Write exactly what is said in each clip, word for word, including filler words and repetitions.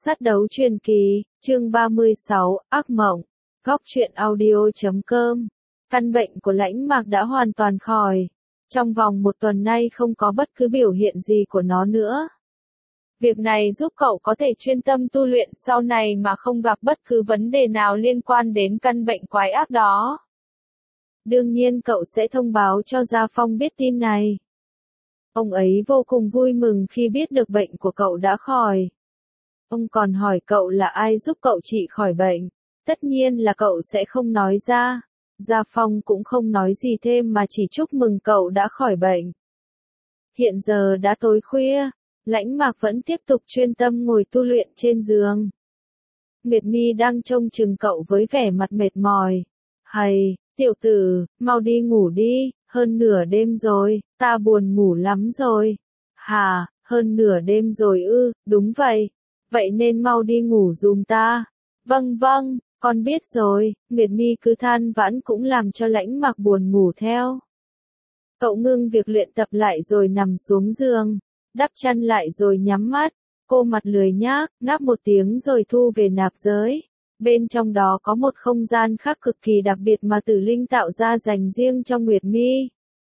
Sát đấu truyền kỳ, chương ba mươi sáu, ác mộng, góc truyện audio chấm com. Căn bệnh của Lãnh Mạc đã hoàn toàn khỏi. Trong vòng một tuần nay không có bất cứ biểu hiện gì của nó nữa. Việc này giúp cậu có thể chuyên tâm tu luyện sau này mà không gặp bất cứ vấn đề nào liên quan đến căn bệnh quái ác đó. Đương nhiên cậu sẽ thông báo cho Gia Phong biết tin này. Ông ấy vô cùng vui mừng khi biết được bệnh của cậu đã khỏi. Ông còn hỏi cậu là ai giúp cậu trị khỏi bệnh. Tất nhiên là cậu sẽ không nói ra. Gia Phong cũng không nói gì thêm mà chỉ chúc mừng cậu đã khỏi bệnh. Hiện giờ đã tối khuya, Lãnh Mạc vẫn tiếp tục chuyên tâm ngồi tu luyện trên giường. Nguyệt Mi đang trông chừng cậu với vẻ mặt mệt mỏi. Hầy, tiểu tử, mau đi ngủ đi, hơn nửa đêm rồi, ta buồn ngủ lắm rồi. Hà, hơn nửa đêm rồi ư, đúng vậy. Vậy nên mau đi ngủ giùm ta. Vâng vâng, con biết rồi. Nguyệt Mi cứ than vãn cũng làm cho Lãnh Mạc buồn ngủ theo. Cậu ngưng việc luyện tập lại rồi nằm xuống giường, đắp chăn lại rồi nhắm mắt. Cô mặt lười nhác, ngáp một tiếng rồi thu về nạp giới. Bên trong đó có một không gian khác cực kỳ đặc biệt mà Tử Linh tạo ra dành riêng cho Nguyệt Mi.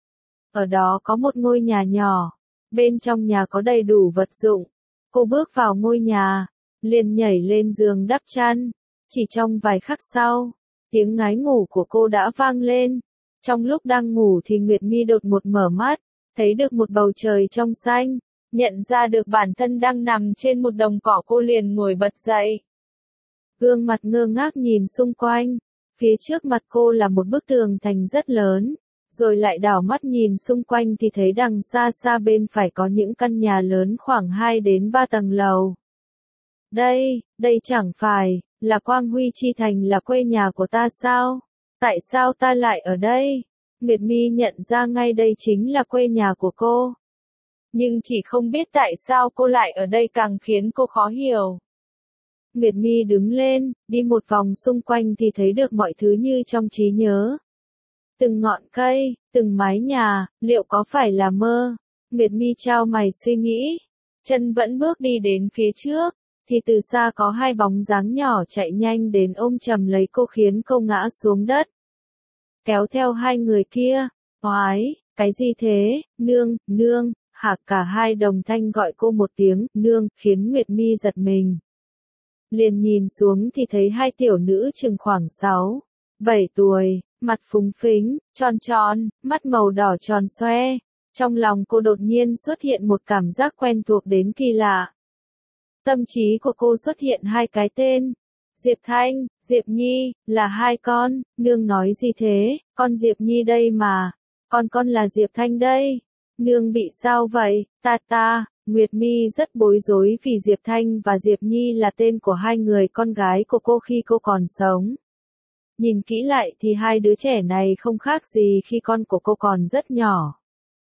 Ở đó có một ngôi nhà nhỏ. Bên trong nhà có đầy đủ vật dụng. Cô bước vào ngôi nhà, liền nhảy lên giường đắp chăn. Chỉ trong vài khắc sau, tiếng ngáy ngủ của cô đã vang lên. Trong lúc đang ngủ thì Nguyệt Mi đột ngột mở mắt, thấy được một bầu trời trong xanh, nhận ra được bản thân đang nằm trên một đồng cỏ, cô liền ngồi bật dậy. Gương mặt ngơ ngác nhìn xung quanh, phía trước mặt cô là một bức tường thành rất lớn, rồi lại đảo mắt nhìn xung quanh thì thấy đằng xa xa bên phải có những căn nhà lớn khoảng hai đến ba tầng lầu. Đây, đây chẳng phải là Quang Huy Chi Thành, là quê nhà của ta sao? Tại sao ta lại ở đây? Nguyệt Mi nhận ra ngay đây chính là quê nhà của cô. Nhưng chỉ không biết tại sao cô lại ở đây càng khiến cô khó hiểu. Nguyệt Mi đứng lên, đi một vòng xung quanh thì thấy được mọi thứ như trong trí nhớ. Từng ngọn cây, từng mái nhà, liệu có phải là mơ? Nguyệt Mi chau mày suy nghĩ. Chân vẫn bước đi đến phía trước, thì từ xa có hai bóng dáng nhỏ chạy nhanh đến ôm chầm lấy cô khiến cô ngã xuống đất. Kéo theo hai người kia, oái, cái gì thế, nương, nương, hả? Cả hai đồng thanh gọi cô một tiếng, nương, khiến Nguyệt Mi giật mình. Liền nhìn xuống thì thấy hai tiểu nữ chừng khoảng sáu, bảy tuổi, mặt phúng phính, tròn tròn, mắt màu đỏ tròn xoe. Trong lòng cô đột nhiên xuất hiện một cảm giác quen thuộc đến kỳ lạ. Tâm trí của cô xuất hiện hai cái tên. Diệp Thanh, Diệp Nhi, là hai con. Nương nói gì thế? Con Diệp Nhi đây mà. Con con là Diệp Thanh đây. Nương bị sao vậy? Ta ta. Nguyệt Mi rất bối rối vì Diệp Thanh và Diệp Nhi là tên của hai người con gái của cô khi cô còn sống. Nhìn kỹ lại thì hai đứa trẻ này không khác gì khi con của cô còn rất nhỏ.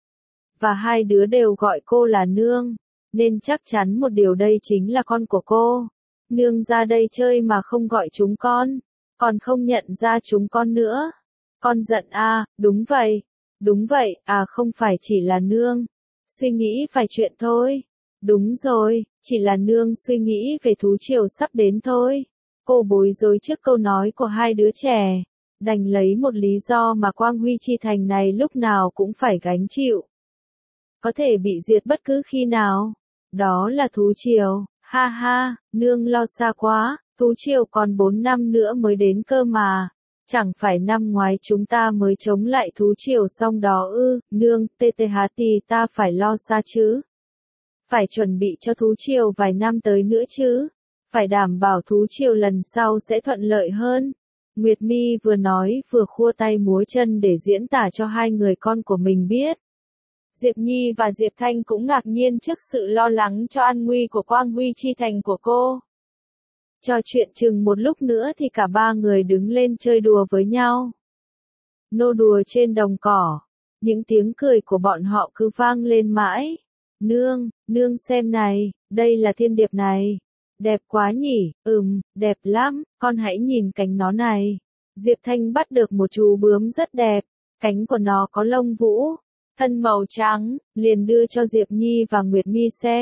Và hai đứa đều gọi cô là nương, nên chắc chắn một điều đây chính là con của cô. Nương ra đây chơi mà không gọi chúng con, còn không nhận ra chúng con nữa. Con giận à, đúng vậy, đúng vậy, à không phải chỉ là nương. Suy nghĩ vài chuyện thôi. Đúng rồi, chỉ là nương suy nghĩ về thú triều sắp đến thôi. Cô bối rối trước câu nói của hai đứa trẻ, đành lấy một lý do mà Quang Huy Chi Thành này lúc nào cũng phải gánh chịu. Có thể bị diệt bất cứ khi nào. Đó là thú triều, ha ha, nương lo xa quá, thú triều còn bốn năm nữa mới đến cơ mà. Chẳng phải năm ngoái chúng ta mới chống lại thú triều xong đó ư, nương, tê tê há thì ta phải lo xa chứ. Phải chuẩn bị cho thú triều vài năm tới nữa chứ. Phải đảm bảo thú triều lần sau sẽ thuận lợi hơn. Nguyệt Mi vừa nói vừa khua tay múa chân để diễn tả cho hai người con của mình biết. Diệp Nhi và Diệp Thanh cũng ngạc nhiên trước sự lo lắng cho an nguy của Quang Huy Chi Thành của cô. Trò chuyện chừng một lúc nữa thì cả ba người đứng lên chơi đùa với nhau. Nô đùa trên đồng cỏ. Những tiếng cười của bọn họ cứ vang lên mãi. Nương, nương xem này, đây là thiên điệp này. Đẹp quá nhỉ, ừm, đẹp lắm, con hãy nhìn cánh nó này. Diệp Thanh bắt được một chú bướm rất đẹp, cánh của nó có lông vũ, thân màu trắng, liền đưa cho Diệp Nhi và Nguyệt Mi xem.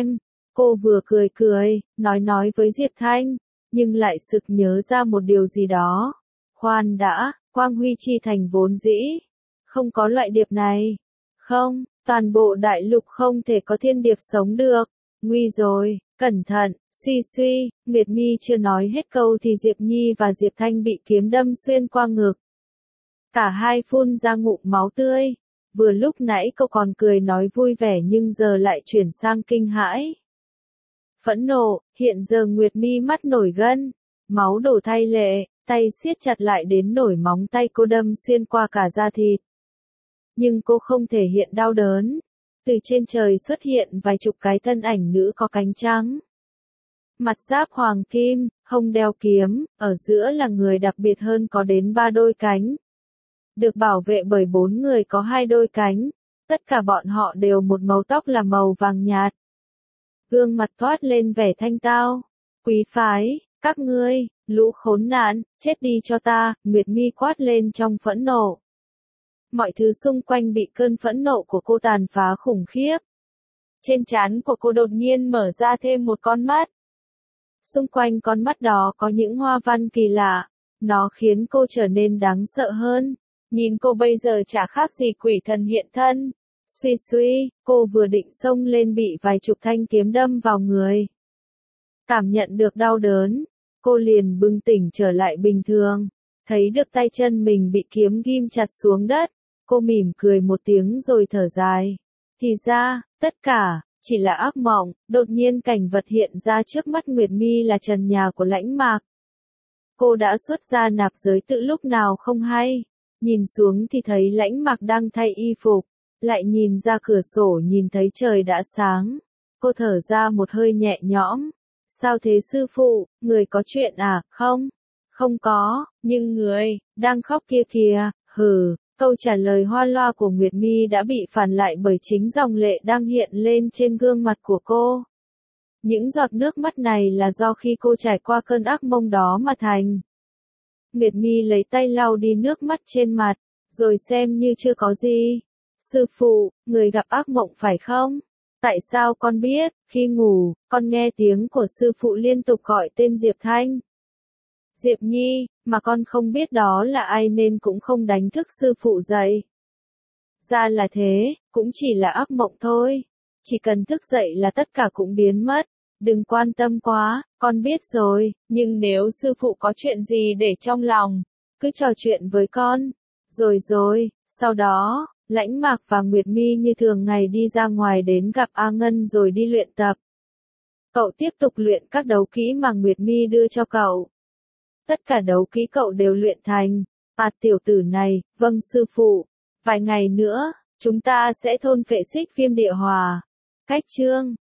Cô vừa cười cười, nói nói với Diệp Thanh, nhưng lại sực nhớ ra một điều gì đó. Khoan đã, Quang Huy Chi Thành vốn dĩ không có loại điệp này. Không, toàn bộ đại lục không thể có thiên điệp sống được. Nguy rồi, cẩn thận, suy suy, Nguyệt Mi chưa nói hết câu thì Diệp Nhi và Diệp Thanh bị kiếm đâm xuyên qua ngực. Cả hai phun ra ngụm máu tươi. Vừa lúc nãy cậu còn cười nói vui vẻ nhưng giờ lại chuyển sang kinh hãi. Phẫn nộ, hiện giờ Nguyệt Mi mắt nổi gân, máu đổ thay lệ, tay siết chặt lại đến nổi móng tay cô đâm xuyên qua cả da thịt. Nhưng cô không thể hiện đau đớn. Từ trên trời xuất hiện vài chục cái thân ảnh nữ có cánh trắng. Mặt giáp hoàng kim, hông đeo kiếm, ở giữa là người đặc biệt hơn có đến ba đôi cánh. Được bảo vệ bởi bốn người có hai đôi cánh, tất cả bọn họ đều một màu tóc là màu vàng nhạt. Gương mặt toát lên vẻ thanh tao. Quý phái, các ngươi, lũ khốn nạn, chết đi cho ta, Nguyệt Mi quát lên trong phẫn nộ. Mọi thứ xung quanh bị cơn phẫn nộ của cô tàn phá khủng khiếp. Trên trán của cô đột nhiên mở ra thêm một con mắt. Xung quanh con mắt đó có những hoa văn kỳ lạ, nó khiến cô trở nên đáng sợ hơn. Nhìn cô bây giờ chả khác gì quỷ thần hiện thân. Suy suy, cô vừa định xông lên bị vài chục thanh kiếm đâm vào người. Cảm nhận được đau đớn, cô liền bừng tỉnh trở lại bình thường. Thấy được tay chân mình bị kiếm ghim chặt xuống đất, cô mỉm cười một tiếng rồi thở dài. Thì ra, tất cả chỉ là ác mộng. Đột nhiên cảnh vật hiện ra trước mắt Nguyệt Mi là trần nhà của Lãnh Mạc. Cô đã xuất ra nạp giới tự lúc nào không hay. Nhìn xuống thì thấy Lãnh Mạc đang thay y phục, lại nhìn ra cửa sổ nhìn thấy trời đã sáng. Cô thở ra một hơi nhẹ nhõm. Sao thế sư phụ, người có chuyện à? Không, không có, nhưng người đang khóc kia kìa. Hừ, câu trả lời hoa loa của Nguyệt Mi đã bị phản lại bởi chính dòng lệ đang hiện lên trên gương mặt của cô. Những giọt nước mắt này là do khi cô trải qua cơn ác mộng đó mà thành. Nguyệt Mi lấy tay lau đi nước mắt trên mặt, rồi xem như chưa có gì. Sư phụ, người gặp ác mộng phải không? Tại sao con biết, khi ngủ, con nghe tiếng của sư phụ liên tục gọi tên Diệp Thanh. Diệp Nhi, mà con không biết đó là ai nên cũng không đánh thức sư phụ dậy. Ra là thế, cũng chỉ là ác mộng thôi. Chỉ cần thức dậy là tất cả cũng biến mất. Đừng quan tâm quá, con biết rồi, nhưng nếu sư phụ có chuyện gì để trong lòng, cứ trò chuyện với con. Rồi rồi, sau đó, Lãnh Mạc và Nguyệt Mi như thường ngày đi ra ngoài đến gặp A Ngân rồi đi luyện tập. Cậu tiếp tục luyện các đấu kỹ mà Nguyệt Mi đưa cho cậu. Tất cả đấu kỹ cậu đều luyện thành. À tiểu tử này, vâng sư phụ. Vài ngày nữa, chúng ta sẽ thôn phệ xích viêm địa hòa. Cách chương